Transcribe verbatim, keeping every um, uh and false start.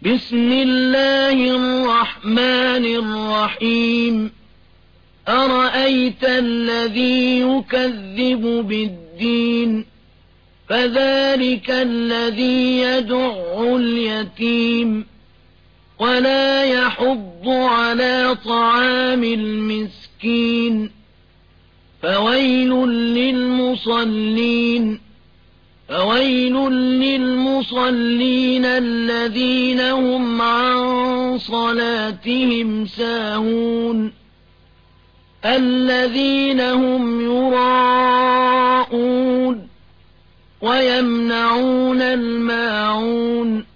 بسم الله الرحمن الرحيم أرأيت الذي يكذب بالدين فذلك الذي يدع اليتيم ولا يحض على طعام المسكين فويل للمصلين فويل للمصلين الذين هم عن صلاتهم ساهون الذين هم يراءون ويمنعون الماعون